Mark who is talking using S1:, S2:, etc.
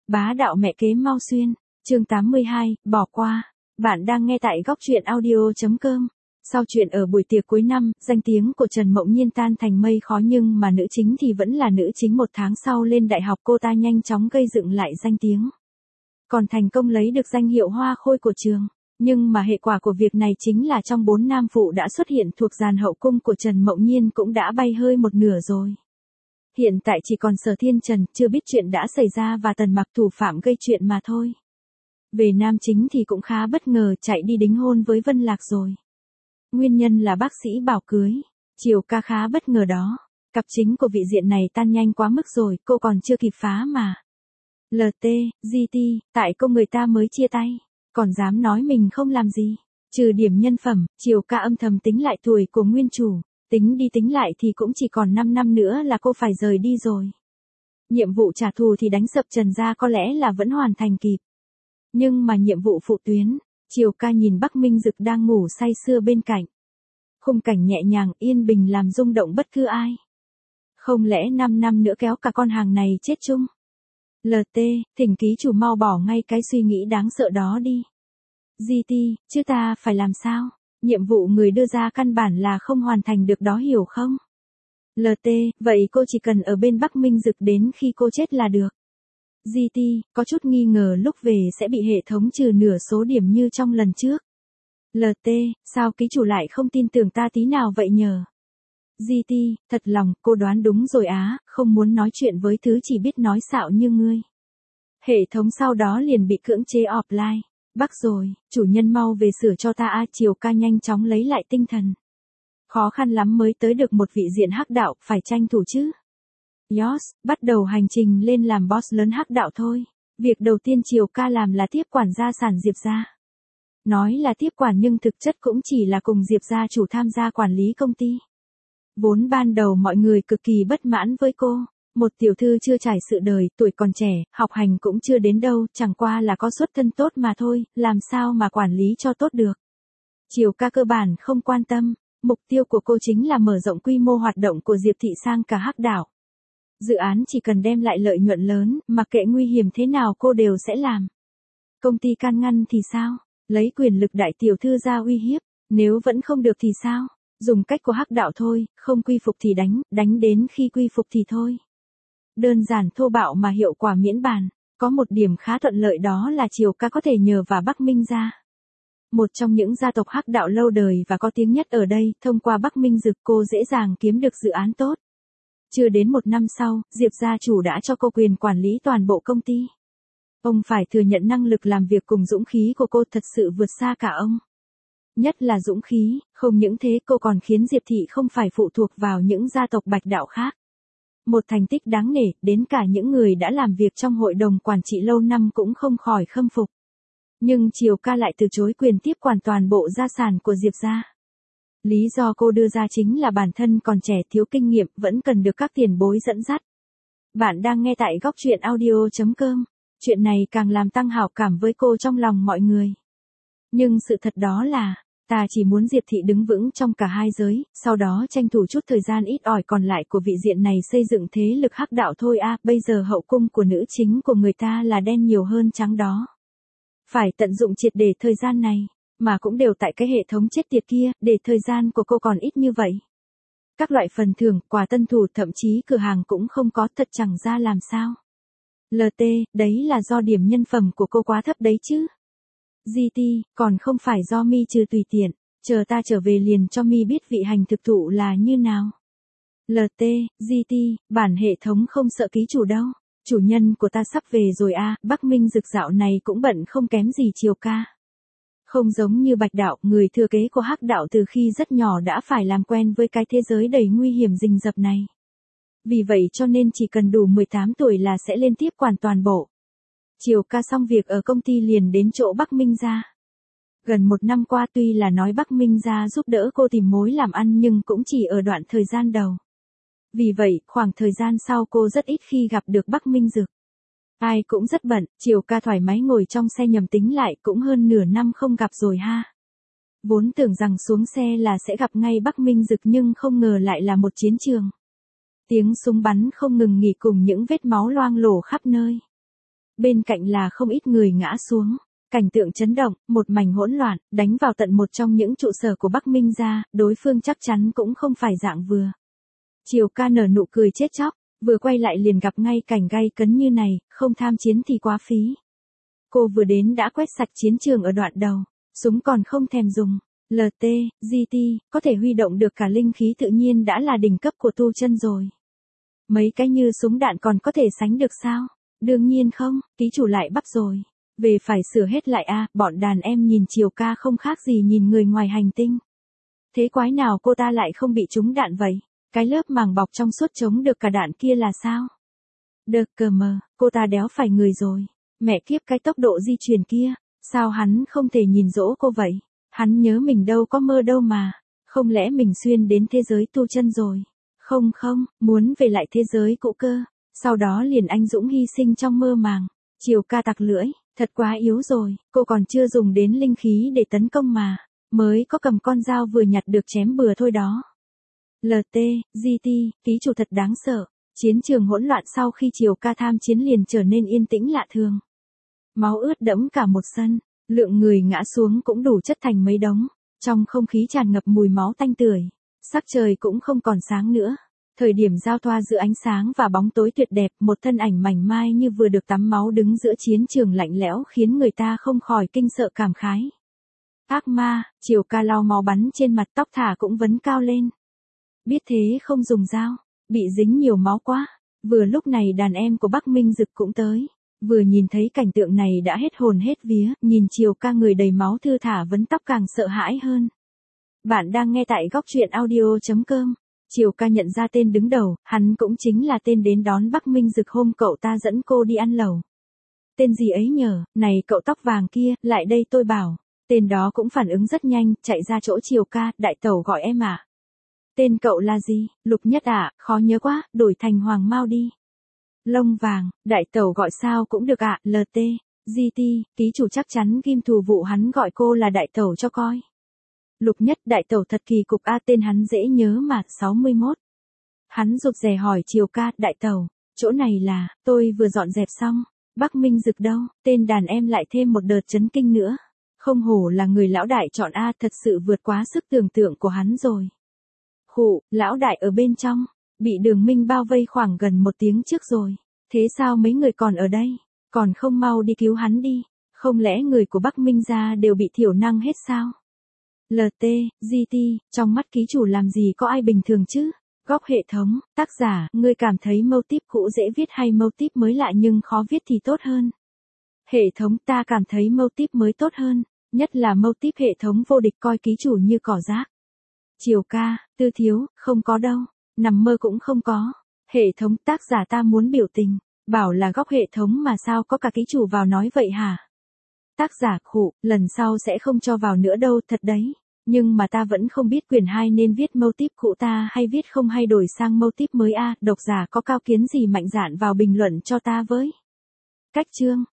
S1: Bá đạo mẹ kế Mao Xuyên, chương 82, bỏ qua. Bạn đang nghe tại góc truyện audio.com. Sau chuyện ở buổi tiệc cuối năm, danh tiếng của Trần Mộng Nhiên tan thành mây khói nhưng mà nữ chính thì vẫn là nữ chính. 1 tháng sau lên đại học cô ta nhanh chóng gây dựng lại danh tiếng. Còn thành công lấy được danh hiệu hoa khôi của trường. Nhưng mà hệ quả của việc này chính là trong 4 nam phụ đã xuất hiện thuộc dàn hậu cung của Trần Mộng Nhiên cũng đã bay hơi một nửa rồi. Hiện tại chỉ còn Sở Thiên Trần chưa biết chuyện đã xảy ra và Tần Mặc thủ phạm gây chuyện mà thôi. Về nam chính thì cũng khá bất ngờ chạy đi đính hôn với Vân Lạc rồi. Nguyên nhân là bác sĩ bảo cưới. Triều ca khá bất ngờ đó. Cặp chính của vị diện này tan nhanh quá mức rồi, cô còn chưa kịp phá mà. LT, GT, tại cô người ta mới chia tay. Còn dám nói mình không làm gì. Trừ điểm nhân phẩm, Triều ca âm thầm tính lại tuổi của nguyên chủ. Tính đi tính lại thì cũng chỉ còn 5 năm nữa là cô phải rời đi rồi. Nhiệm vụ trả thù thì đánh sập Trần gia có lẽ là vẫn hoàn thành kịp. Nhưng mà nhiệm vụ phụ tuyến, Triều ca nhìn Bắc Minh Dực đang ngủ say sưa bên cạnh. Khung cảnh nhẹ nhàng yên bình làm rung động bất cứ ai. Không lẽ 5 năm nữa kéo cả con hàng này chết chung? LT, thỉnh ký chủ mau bỏ ngay cái suy nghĩ đáng sợ đó đi. GT, chứ ta phải làm sao? Nhiệm vụ người đưa ra căn bản là không hoàn thành được đó hiểu không? LT, vậy cô chỉ cần ở bên Bắc Minh Dực đến khi cô chết là được. GT, có chút nghi ngờ lúc về sẽ bị hệ thống trừ nửa số điểm như trong lần trước. LT, sao ký chủ lại không tin tưởng ta tí nào vậy nhờ? GT, thật lòng, cô đoán đúng rồi á, không muốn nói chuyện với thứ chỉ biết nói xạo như ngươi. Hệ thống sau đó liền bị cưỡng chế offline. Bắc rồi, chủ nhân mau về sửa cho ta a. Triều ca nhanh chóng lấy lại tinh thần. Khó khăn lắm mới tới được một vị diện hắc đạo, phải tranh thủ chứ. Yos, bắt đầu hành trình lên làm boss lớn hắc đạo thôi. Việc đầu tiên Triều ca làm là tiếp quản gia sản Diệp gia. Nói là tiếp quản nhưng thực chất cũng chỉ là cùng Diệp gia chủ tham gia quản lý công ty. Vốn ban đầu mọi người cực kỳ bất mãn với cô. Một tiểu thư chưa trải sự đời, tuổi còn trẻ, học hành cũng chưa đến đâu, chẳng qua là có xuất thân tốt mà thôi, làm sao mà quản lý cho tốt được. Triều ca cơ bản không quan tâm, mục tiêu của cô chính là mở rộng quy mô hoạt động của Diệp thị sang cả hắc đảo. Dự án chỉ cần đem lại lợi nhuận lớn, mặc kệ nguy hiểm thế nào cô đều sẽ làm. Công ty can ngăn thì sao? Lấy quyền lực đại tiểu thư ra uy hiếp, nếu vẫn không được thì sao? Dùng cách của hắc đạo thôi, không quy phục thì đánh đến khi quy phục thì thôi. Đơn giản thô bạo mà hiệu quả miễn bàn. Có một điểm khá thuận lợi đó là Triều ca có thể nhờ vào Bắc Minh gia. Một trong những gia tộc hắc đạo lâu đời và có tiếng nhất ở đây, thông qua Bắc Minh Dực cô dễ dàng kiếm được dự án tốt. Chưa đến 1 năm sau, Diệp gia chủ đã cho cô quyền quản lý toàn bộ công ty. Ông phải thừa nhận năng lực làm việc cùng dũng khí của cô thật sự vượt xa cả ông. Nhất là dũng khí, không những thế cô còn khiến Diệp thị không phải phụ thuộc vào những gia tộc bạch đạo khác. Một thành tích đáng nể, đến cả những người đã làm việc trong hội đồng quản trị lâu năm cũng không khỏi khâm phục. Nhưng Triều ca lại từ chối quyền tiếp quản toàn bộ gia sản của Diệp gia. Lý do cô đưa ra chính là bản thân còn trẻ thiếu kinh nghiệm, vẫn cần được các tiền bối dẫn dắt. Bạn đang nghe tại góc truyện audio.com. Chuyện này càng làm tăng hảo cảm với cô trong lòng mọi người. Nhưng sự thật đó là, ta chỉ muốn Diệp thị đứng vững trong cả hai giới, sau đó tranh thủ chút thời gian ít ỏi còn lại của vị diện này xây dựng thế lực hắc đạo thôi a. Bây giờ hậu cung của nữ chính của người ta là đen nhiều hơn trắng đó. Phải tận dụng triệt để thời gian này, mà cũng đều tại cái hệ thống chết tiệt kia, để thời gian của cô còn ít như vậy. Các loại phần thưởng, quà tân thủ thậm chí cửa hàng cũng không có, thật chẳng ra làm sao. LT, đấy là do điểm nhân phẩm của cô quá thấp đấy chứ. GT, còn không phải do mi trừ tùy tiện, chờ ta trở về liền cho mi biết vị hành thực thụ là như nào. LT, GT, bản hệ thống không sợ ký chủ đâu, chủ nhân của ta sắp về rồi a. Bắc Minh Dực dạo này cũng bận không kém gì Triều ca. Không giống như bạch đạo, người thừa kế của hắc đạo từ khi rất nhỏ đã phải làm quen với cái thế giới đầy nguy hiểm rình rập này. Vì vậy cho nên chỉ cần đủ 18 tuổi là sẽ lên tiếp quản toàn bộ. Triều ca xong việc ở công ty liền đến chỗ Bắc Minh gia. Gần 1 năm qua tuy là nói Bắc Minh gia giúp đỡ cô tìm mối làm ăn nhưng cũng chỉ ở đoạn thời gian đầu. Vì vậy, khoảng thời gian sau cô rất ít khi gặp được Bắc Minh Dực. Ai cũng rất bận, Triều ca thoải mái ngồi trong xe nhầm tính lại cũng hơn nửa năm không gặp rồi ha. Vốn tưởng rằng xuống xe là sẽ gặp ngay Bắc Minh Dực nhưng không ngờ lại là một chiến trường. Tiếng súng bắn không ngừng nghỉ cùng những vết máu loang lổ khắp nơi. bên cạnh là không ít người ngã xuống. Cảnh tượng chấn động, một mảnh hỗn loạn, đánh vào tận một trong những trụ sở của Bắc Minh gia, đối phương chắc chắn cũng không phải dạng vừa. Triều ca nở nụ cười chết chóc, vừa quay lại liền gặp ngay cảnh gay cấn như này, không tham chiến thì quá phí. Cô vừa đến đã quét sạch chiến trường ở đoạn đầu, súng còn không thèm dùng. LT, GT, có thể huy động được cả linh khí tự nhiên đã là đỉnh cấp của tu chân rồi. Mấy cái như súng đạn còn có thể sánh được sao? Đương nhiên không, ký chủ lại bắp rồi. Về phải sửa hết lại a, bọn đàn em nhìn Triều ca không khác gì nhìn người ngoài hành tinh. Thế quái nào cô ta lại không bị trúng đạn vậy? Cái lớp màng bọc trong suốt chống được cả đạn kia là sao? Đợt cờ mờ, cô ta đéo phải người rồi. Mẹ kiếp cái tốc độ di chuyển kia, sao hắn không thể nhìn dỗ cô vậy? Hắn nhớ mình đâu có mơ đâu mà. Không lẽ mình xuyên đến thế giới tu chân rồi? Không không, muốn về lại thế giới cũ cơ. Sau đó liền anh dũng hy sinh trong mơ màng. Triều ca tặc lưỡi, thật quá yếu rồi, cô còn chưa dùng đến linh khí để tấn công mà. Mới có cầm con dao vừa nhặt được chém bừa thôi đó. LT, GT, ký chủ thật đáng sợ. Chiến trường hỗn loạn sau khi Triều ca tham chiến liền trở nên yên tĩnh lạ thường. Máu ướt đẫm cả một sân, lượng người ngã xuống cũng đủ chất thành mấy đống. Trong không khí tràn ngập mùi máu tanh tưởi, sắc trời cũng không còn sáng nữa. Thời điểm giao thoa giữa ánh sáng và bóng tối tuyệt đẹp, một thân ảnh mảnh mai như vừa được tắm máu đứng giữa chiến trường lạnh lẽo khiến người ta không khỏi kinh sợ cảm khái. Ác ma, Triều ca lau máu bắn trên mặt, tóc thả cũng vấn cao lên. Biết thế không dùng dao, bị dính nhiều máu quá. Vừa lúc này đàn em của Bắc Minh Dực cũng tới. Vừa nhìn thấy cảnh tượng này đã hết hồn hết vía, nhìn Triều ca người đầy máu thư thả vấn tóc càng sợ hãi hơn. Bạn đang nghe tại góc truyện audio.com. Triều ca nhận ra tên đứng đầu, hắn cũng chính là tên đến đón Bắc Minh Dực hôm cậu ta dẫn cô đi ăn lẩu. Tên gì ấy nhờ, này cậu tóc vàng kia, lại đây tôi bảo. Tên đó cũng phản ứng rất nhanh, chạy ra chỗ Triều ca, đại tẩu gọi em à. Tên cậu là gì, Lục Nhất à, khó nhớ quá, đổi thành Hoàng Mao đi. Lông vàng, đại tẩu gọi sao cũng được ạ, LT, GT, ký chủ chắc chắn ghim thù vụ hắn gọi cô là đại tẩu cho coi. Lục Nhất, đại tẩu thật kỳ cục a, tên hắn dễ nhớ mà, 61. Hắn rụt rè hỏi Triều ca, đại tẩu, chỗ này là, tôi vừa dọn dẹp xong, Bắc Minh Dực đâu, tên đàn em lại thêm một đợt chấn kinh nữa. Không hổ là người lão đại chọn a, thật sự vượt quá sức tưởng tượng của hắn rồi. Khụ, lão đại ở bên trong, bị Đường Minh bao vây khoảng gần 1 tiếng trước rồi. Thế sao mấy người còn ở đây, còn không mau đi cứu hắn đi, không lẽ người của Bắc Minh gia đều bị thiểu năng hết sao? LT, GT, trong mắt ký chủ làm gì có ai bình thường chứ? Góc hệ thống, tác giả, ngươi cảm thấy mâu típ cũ dễ viết hay mâu típ mới lạ nhưng khó viết thì tốt hơn? Hệ thống, ta cảm thấy mâu típ mới tốt hơn, nhất là mâu típ hệ thống vô địch coi ký chủ như cỏ rác. Triều ca, Tư thiếu, không có đâu, nằm mơ cũng không có. Hệ thống, tác giả ta muốn biểu tình, bảo là góc hệ thống mà sao có cả ký chủ vào nói vậy hả? Tác giả, khụ, lần sau sẽ không cho vào nữa đâu, thật đấy. Nhưng mà ta vẫn không biết quyển 2 nên viết mâu típ cũ ta hay viết không hay đổi sang mâu típ mới a, độc giả có cao kiến gì mạnh dạn vào bình luận cho ta với. Cách chương